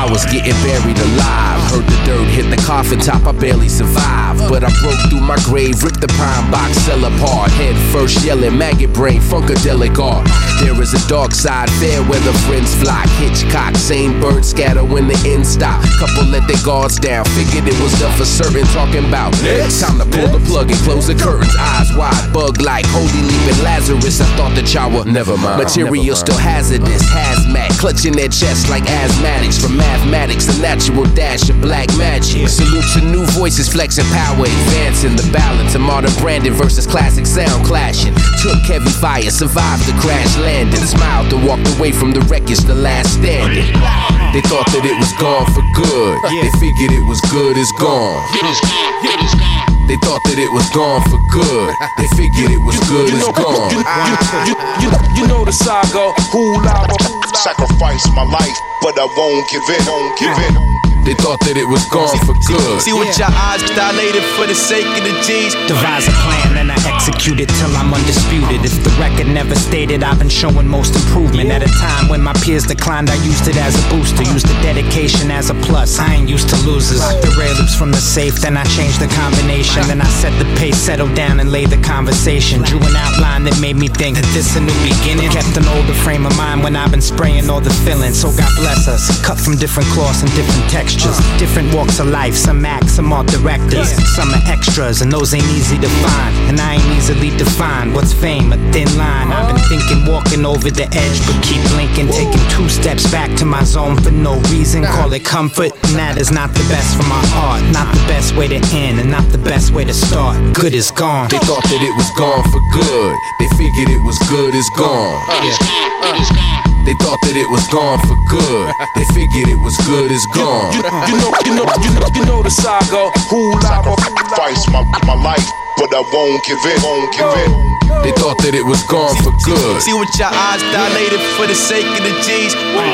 I was getting buried alive. Heard the dirt hit the coffin top, I barely survived. But I broke through my grave, ripped the pine box cell apart. Head first yelling, maggot brain, funkadelic art. There is a dark side, fair weather friends flock. Hitchcock, same bird scatter when the end stop. Couple let their guards down, figured it was done for certain. Talking about next time to pull the plug and close the curtains. Eyes wide, bug like holy leaping Lazarus. I thought that y'all were never mind. Material still hazardous, hazmat, clutching their chest like asthmatics. From mathematics, a natural dash of black magic. Salute to new voices flexing power, advancing the balance of modern branding versus classic sound clashing. Took heavy fire, survived the crash landing. Smiled and walked away from the wreckage, the last standing. They thought that it was gone for good. They figured it was good, it's gone. They thought that it was gone for good. They figured it was good, it's gone. You know the saga, who lava. Sacrifice my life, but I won't give in. They thought that it was gone for good. See what your eyes dilated for the sake of the G's. Devise a plan and I execute it till I'm undisputed. If the record never stated, I've been showing most improvement. At a time when my peers declined, I used it as a booster. Used the dedication as a plus, I ain't used to losers. Locked the railings from the safe, then I changed the combination. Then I set the pace, settled down and laid the conversation. Drew an outline that made me think that this a new beginning. Kept an older frame of mind when I've been spraying all the fillings. So God bless us, cut from different cloths and different textures. Different walks of life, some act, some art directors. Some are extras, and those ain't easy to find. And I ain't easily defined. What's fame? A thin line. I've been thinking, walking over the edge, but keep blinking. Taking 2 steps back to my zone for no reason. Call it comfort, and that is not the best for my heart. Not the best way to end, and not the best way to start. Good is gone. They thought that it was gone for good. They figured it was good, it's gone. They thought that it was gone for good. They figured it was good, it's gone. You know the saga, who lava. Sacrifice my life, but I won't give in. They thought that it was gone for good. See what your eyes dilated for the sake of the G's.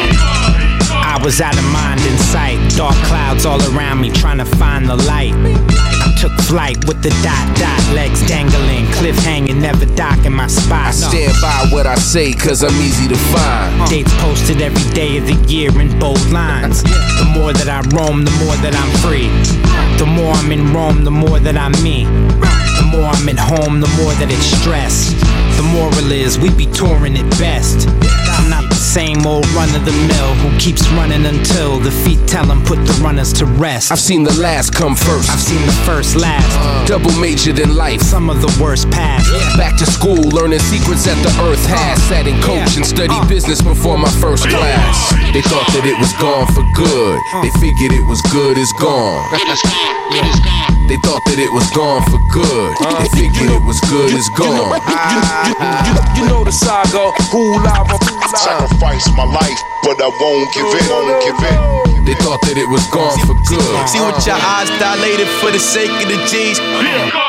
I was out of mind in sight. Dark clouds all around me, trying to find the light. Took flight with the dot, legs dangling, cliff hanging, never docking my spot. I stand by what I say, cause I'm easy to find. Dates posted every day of the year in bold lines. The more that I roam, the more that I'm free. The more I'm in Rome, the more that I'm me. The more I'm at home, the more that it's stress. The moral is, we be touring at best. I'm not the same old run-of-the-mill who keeps running until the feet tell him put the runners to rest. I've seen the last come first. I've seen the first last. Double majored in life. Some of the worst past. Back to school, learning secrets that the earth has. Sat in coach and studied business before my first class. They thought that it was gone for good. They figured it was good, it's gone. They thought that it was gone for good. They figured it was good, it's gone. You know the saga, who lava. Sacrifice my life, but I won't give in. They thought that it was gone for good. See what your eyes dilated for the sake of the G's.